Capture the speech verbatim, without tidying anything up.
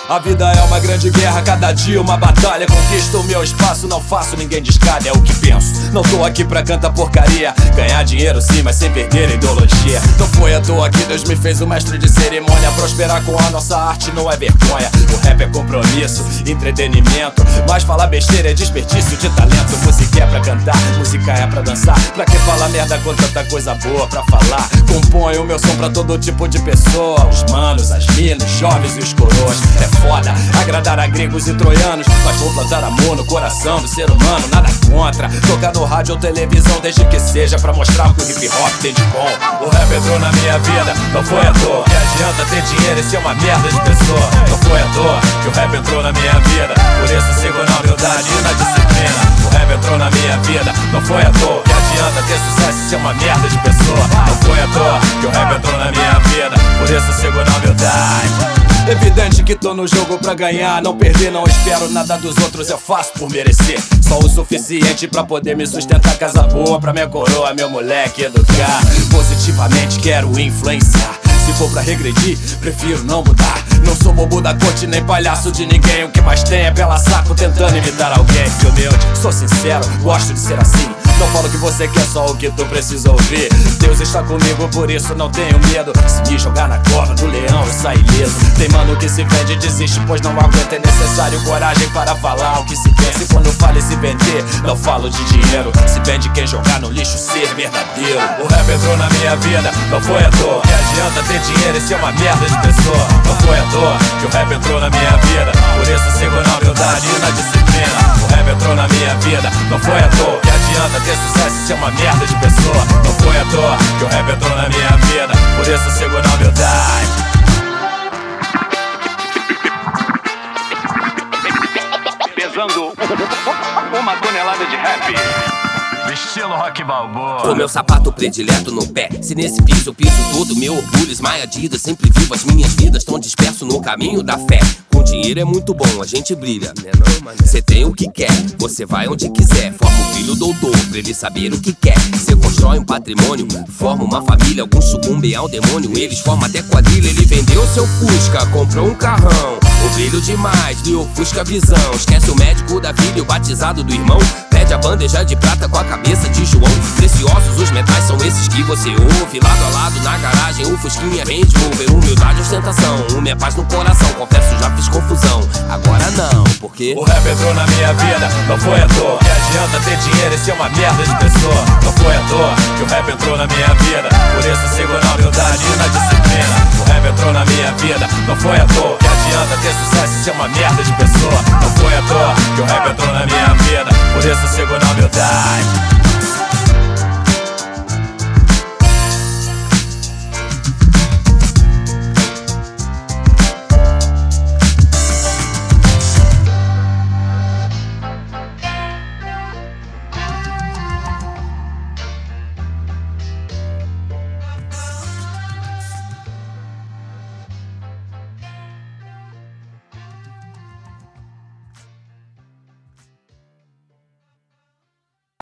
A vida é uma grande guerra, cada dia uma batalha. Conquisto o meu espaço, não faço ninguém descalha. É o que penso, não tô aqui pra cantar porcaria. Ganhar dinheiro sim, mas sem perder a ideologia. Não foi à toa que Deus me fez o mestre de cerimônia. Prosperar com a nossa arte não é vergonha. O rap é compromisso, entretenimento. Mas falar besteira é desperdício de talento. Música é pra cantar, música é pra dançar. Pra que falar merda com tanta coisa boa pra falar? Componho o meu som pra todo tipo de pessoa. Os manos, as minas, jovens e os coroas. É foda agradar a gregos e troianos, mas vou plantar amor no coração do ser humano. Nada contra tocar no rádio ou televisão, desde que seja pra mostrar o que o hip hop tem de bom. O rap entrou na minha vida, não foi à toa. Que adianta ter dinheiro e ser uma merda de pessoa? Não foi à toa que o rap entrou na minha vida. Por isso sigo na humildade e na disciplina. O rap entrou na minha vida, não foi à toa. Que adianta ter sucesso e ser uma merda de pessoa? Não foi à toa que o rap entrou na minha vida. Por isso sigo na humildade. Evidente que tô no jogo pra ganhar, não perder, não espero nada dos outros, eu faço por merecer. Só o suficiente pra poder me sustentar, casa boa pra minha coroa, meu moleque educar. Positivamente quero influenciar. Se for pra regredir, prefiro não mudar. Não sou bobo da corte, nem palhaço de ninguém. O que mais tem é pela saco tentando imitar alguém. Humilde, sou sincero, gosto de ser assim. Não falo que você quer, só o que tu precisa ouvir. Deus está comigo, por isso não tenho medo. Se me jogar na cova do leão, eu saio ileso. Tem mano que se vende e desiste, pois não aguenta. É necessário coragem para falar o que se quer. Se quando falo em se vender, não falo de dinheiro. Se vende quem jogar no lixo, ser verdadeiro. O rap entrou na minha vida, não foi à toa. Que adianta ter dinheiro e ser uma merda de pessoa? Não foi à toa que o rap entrou na minha vida. Por isso sigo na humildade e na disciplina. O rap entrou na minha vida, não foi à toa. Que adianta ter sucesso e ser uma merda de pessoa? Não foi à toa que o rap entrou na minha vida. Por isso sigo na humildade. Pesando uma tonelada de rap, estilo Rock Balboa. O meu sapato predileto no pé, se nesse piso eu piso tudo. Meu orgulho esmaiadido, sempre vivo as minhas vidas. Tão disperso no caminho da fé. Com dinheiro é muito bom, a gente brilha. Cê tem o que quer, você vai onde quiser. Forma um filho doutor, pra ele saber o que quer. Cê constrói um patrimônio, forma uma família. Alguns sucumbem ao demônio, eles formam até quadrilha. Ele vendeu seu Fusca, comprou um carrão. O brilho demais, lhe ofusca a visão. Esquece o médico da filha, o batizado do irmão. Pede a bandeja de prata com a cabeça de João. Preciosos os metais são esses que você ouve. Lado a lado na garagem, o Fusquinha Range Rover. Humildade e ostentação, uma é paz no coração. Confesso, já fiz confusão, agora não, porque o rap entrou na minha vida, não foi à toa. Que adianta ter dinheiro e ser uma merda de pessoa? Não foi à toa que o rap entrou na minha vida. Por isso sigo na humildade e na disciplina. O rap entrou na minha vida, não foi à toa. Que adianta ter sucesso e ser uma merda de pessoa? Não foi à toa que o rap entrou na minha vida. Por isso sigo na humildade.